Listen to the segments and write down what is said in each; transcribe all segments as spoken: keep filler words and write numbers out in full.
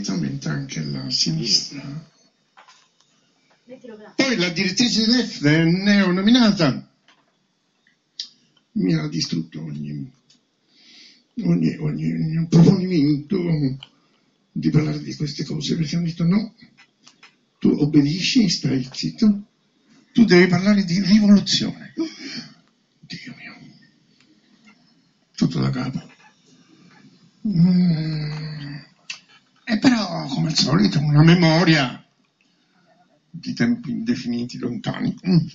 Anche la sinistra. Poi la direttrice di F neonominata mi ha distrutto ogni, ogni, ogni, ogni approfondimento di parlare di queste cose, perché hanno detto no, tu obbedisci, stai zitto, tu devi parlare di rivoluzione. Dio mio, tutto da capo. Mm. E però, come al solito, una memoria di tempi indefiniti, lontani.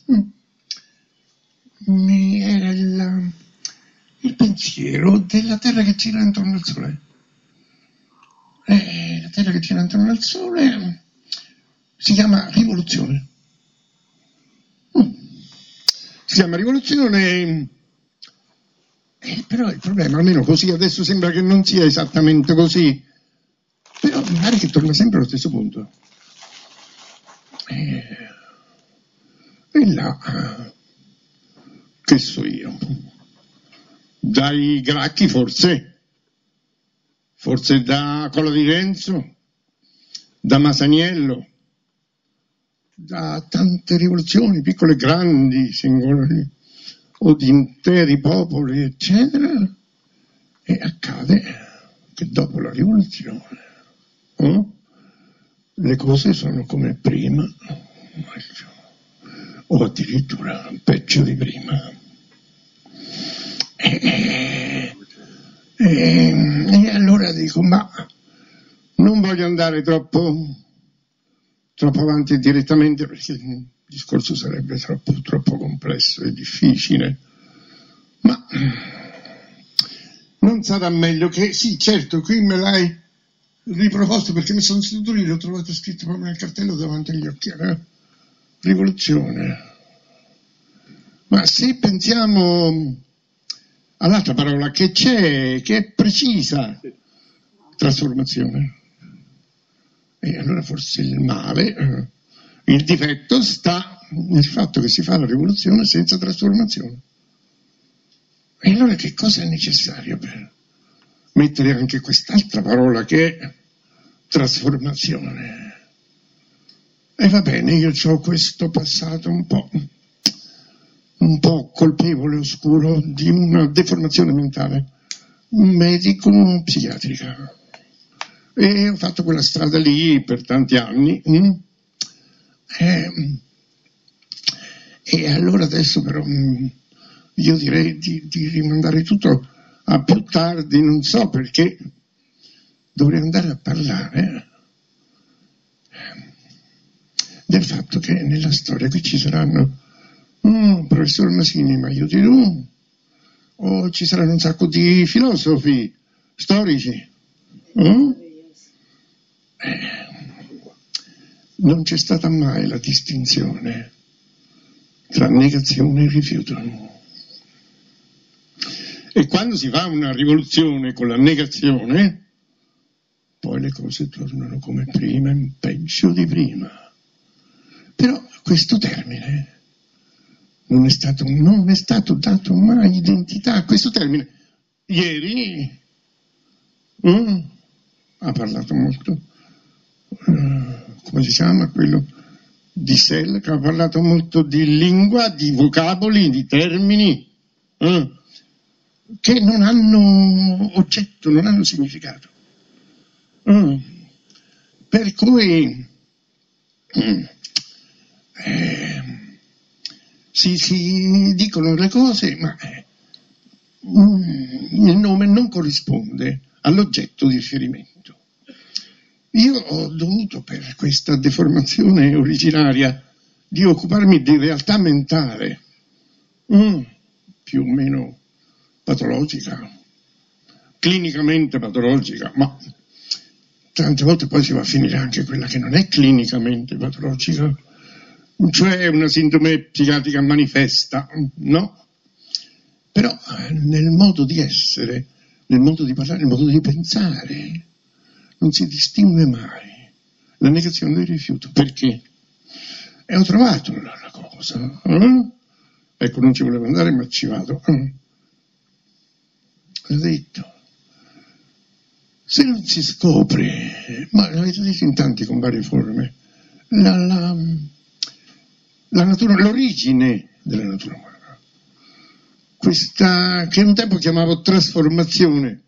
Mi era il, il pensiero della Terra che gira intorno al Sole. E la Terra che gira intorno al Sole si chiama rivoluzione. Si chiama rivoluzione, eh, però il problema, almeno così, adesso sembra che non sia esattamente così. Però mi pare che torna sempre allo stesso punto. E, e là, che so io, dai Gracchi forse, forse da Cola di Renzo, da Masaniello, da tante rivoluzioni, piccole e grandi, singolari, o di interi popoli, eccetera, e accade che dopo la rivoluzione Oh? le cose sono come prima, o addirittura peggio di prima. E, e, e allora dico, ma non voglio andare troppo, troppo avanti direttamente, perché il discorso sarebbe troppo, troppo complesso e difficile, ma non sarà meglio che, sì, certo, qui me l'hai riproposto perché mi sono seduto lì, l'ho trovato scritto proprio nel cartello davanti agli occhi, eh? Rivoluzione. Ma se pensiamo all'altra parola che c'è, che è precisa, trasformazione, e allora forse il male, eh, il difetto sta nel fatto che si fa la rivoluzione senza trasformazione. E allora che cosa è necessario per mettere anche quest'altra parola che è trasformazione? E va bene, io ho questo passato un po', un po' colpevole, oscuro, di una deformazione mentale medico-psichiatrica. E ho fatto quella strada lì per tanti anni. Mm? E, e allora adesso però mm, io direi di, di rimandare tutto a più tardi, non so perché dovrei andare a parlare del fatto che nella storia qui ci saranno mm, professor Masini, ma io di tu, o ci saranno un sacco di filosofi storici. Mm? Eh, non c'è stata mai la distinzione tra negazione e rifiuto. E quando si fa una rivoluzione con la negazione, poi le cose tornano come prima, in peggio di prima. Però questo termine non è stato, non è stato dato mai identità a questo termine. Ieri mm, ha parlato molto, uh, come si chiama quello di Sell, che ha parlato molto di lingua, di vocaboli, di termini uh, che non hanno oggetto, non hanno significato. Uh, per cui mm, eh, si, si dicono le cose, ma eh, mm, il nome non corrisponde all'oggetto di riferimento. Io ho dovuto, per questa deformazione originaria, di occuparmi di realtà mentale, mm, più o meno patologica, clinicamente patologica, ma tante volte poi si va a finire anche quella che non è clinicamente patologica, cioè una sindrome psichiatrica manifesta, no? Però nel modo di essere, nel modo di parlare, nel modo di pensare, non si distingue mai la negazione del rifiuto. Perché? E ho trovato la, la cosa. Eh? Ecco, non ci volevo andare, ma ci vado. Eh? Ho detto, se non si scopre eh, ma l'avete detto in tanti con varie forme, la, la, la natura, l'origine della natura umana, questa che un tempo chiamavo trasformazione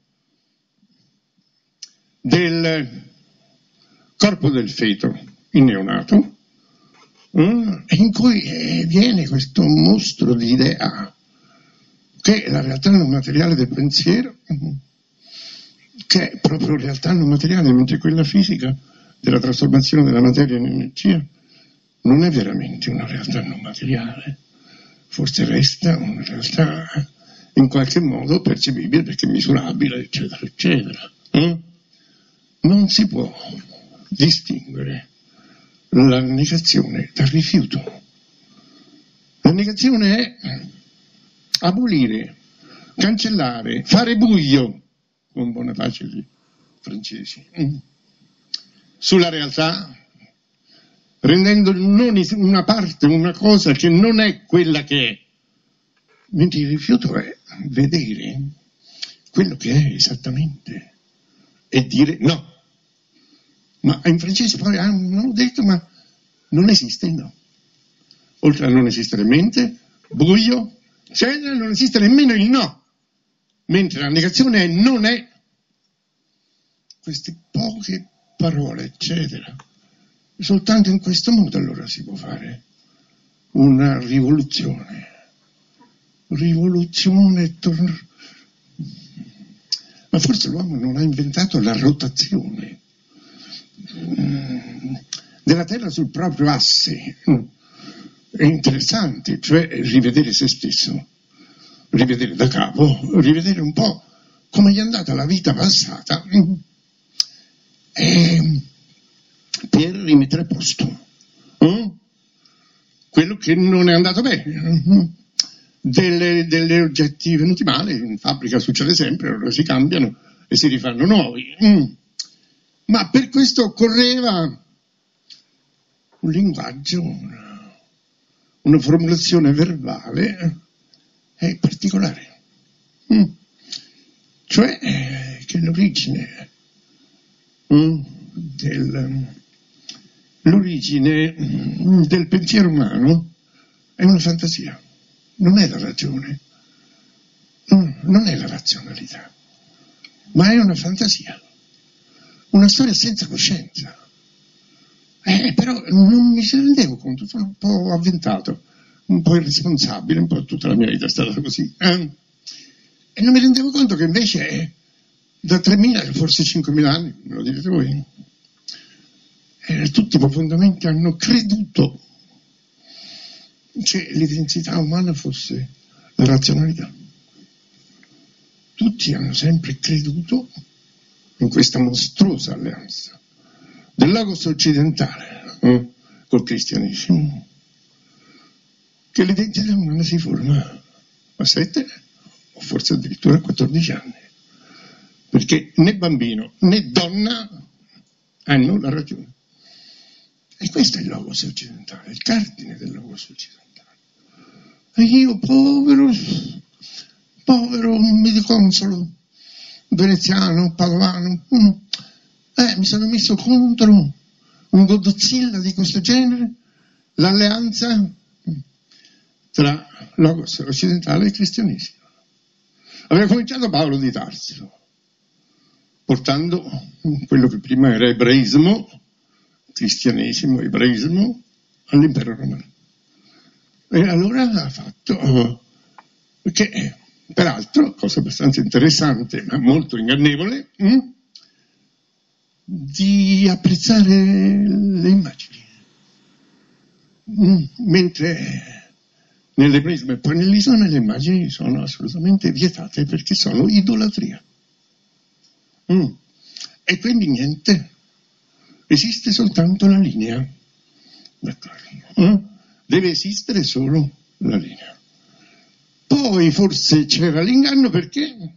del corpo del feto, il neonato, eh, in cui eh, viene questo mostro di idea che è la realtà non materiale del pensiero, che è proprio realtà non materiale, mentre quella fisica della trasformazione della materia in energia non è veramente una realtà non materiale, forse resta una realtà in qualche modo percepibile perché misurabile, eccetera, eccetera. Eh? Non si può distinguere la negazione dal rifiuto. La negazione è abolire, cancellare, fare buio, con buona pace di francesi, sulla realtà, rendendo non una parte, una cosa che non è quella che è, mentre il rifiuto è vedere quello che è esattamente e dire no. Ma in francese poi hanno detto ma non esiste il no. Oltre a non esistere mente, buio, eccetera, non esiste nemmeno il no. Mentre la negazione è non è. Queste poche parole, eccetera. Soltanto in questo modo allora si può fare una rivoluzione. Rivoluzione, tor- ma forse l'uomo non ha inventato la rotazione della Terra sul proprio asse. È interessante, cioè rivedere se stesso, rivedere da capo, rivedere un po' come gli è andata la vita passata e per rimettere a posto eh? quello che non è andato bene. Delle, delle oggetti venuti male, in fabbrica succede sempre, allora si cambiano e si rifanno nuovi. Mm. Ma per questo occorreva un linguaggio, una, una formulazione verbale eh, particolare. Mm. Cioè eh, che l'origine, mm, del, l'origine mm, del pensiero umano è una fantasia. Non è la ragione, non è la razionalità, ma è una fantasia, una storia senza coscienza. Eh, però non mi rendevo conto, sono un po' avventato, un po' irresponsabile, un po' tutta la mia vita è stata così. Eh? E non mi rendevo conto che invece eh, da tremila, forse cinquemila anni, me lo direte voi, eh, tutti profondamente hanno creduto che l'identità umana fosse la razionalità. Tutti hanno sempre creduto in questa mostruosa alleanza del logos occidentale eh, col cristianesimo, che l'identità umana si forma a sette o forse addirittura a quattordici anni, perché né bambino né donna hanno la ragione. E questo è il logos occidentale, il cardine del logos occidentale. E io, povero, povero mediconsolo veneziano, padovano, eh, mi sono messo contro un Godzilla di questo genere, l'alleanza tra logos occidentale e cristianesimo. Aveva cominciato Paolo di Tarso, portando quello che prima era ebraismo, cristianesimo, ebraismo, all'impero romano. E allora ha fatto, che peraltro, cosa abbastanza interessante ma molto ingannevole, hm, di apprezzare le immagini. Hm, mentre nell'ebraismo e poi nell'Islam le immagini sono assolutamente vietate perché sono idolatria. Hm. E quindi niente, esiste soltanto la linea. D'accordo? Hm? Deve esistere solo la linea. Poi forse c'era l'inganno perché?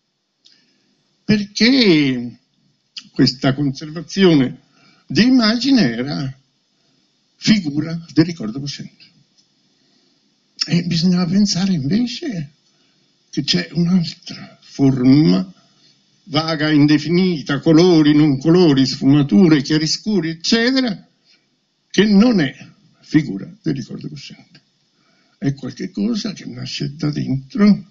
Perché questa conservazione di immagine era figura del ricordo cosciente. E bisognava pensare invece che c'è un'altra forma vaga, indefinita, colori, non colori, sfumature, chiaroscuri, eccetera, che non è figura del ricordo cosciente. È qualche cosa che nasce da dentro.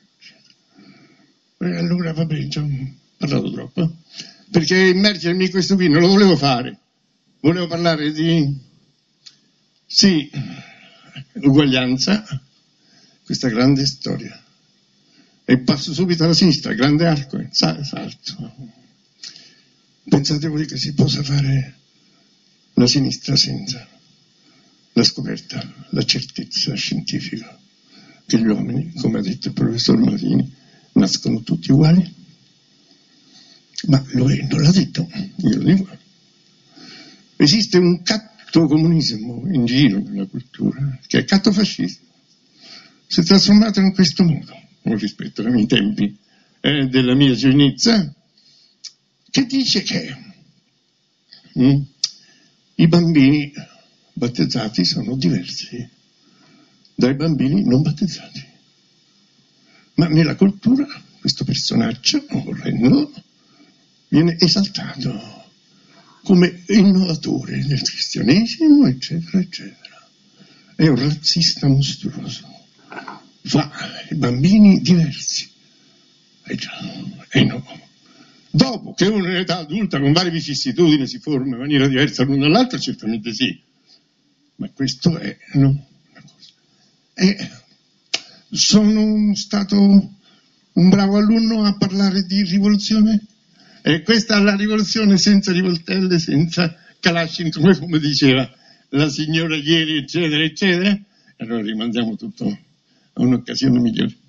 E allora, vabbè, già ho parlato troppo, perché immergermi in questo qui non lo volevo fare. Volevo parlare di, sì, uguaglianza, questa grande storia. E passo subito alla sinistra, grande arco, salto. Pensate voi che si possa fare la sinistra senza la scoperta, la certezza scientifica che gli uomini, come ha detto il professor Marini, nascono tutti uguali? Ma lo è, non l'ha detto, io lo dico. Esiste un catto comunismo in giro nella cultura, che è catto fascismo. Si è trasformato in questo modo, rispetto ai miei tempi eh, della mia giovinezza, che dice che mh, i bambini battezzati sono diversi dai bambini non battezzati. Ma nella cultura questo personaggio orrendo viene esaltato come innovatore del cristianesimo, eccetera, eccetera. È un razzista mostruoso. Fa i bambini diversi. E già, e no. Dopo che uno in età adulta con varie vicissitudini si forma in maniera diversa l'uno dall'altro, certamente sì. Ma questo è, no, una cosa. E sono stato un bravo alunno a parlare di rivoluzione? E questa è la rivoluzione senza rivoltelle, senza Kalashnikov, come diceva la signora ieri, eccetera, eccetera. Allora rimandiamo tutto a un'occasione migliore.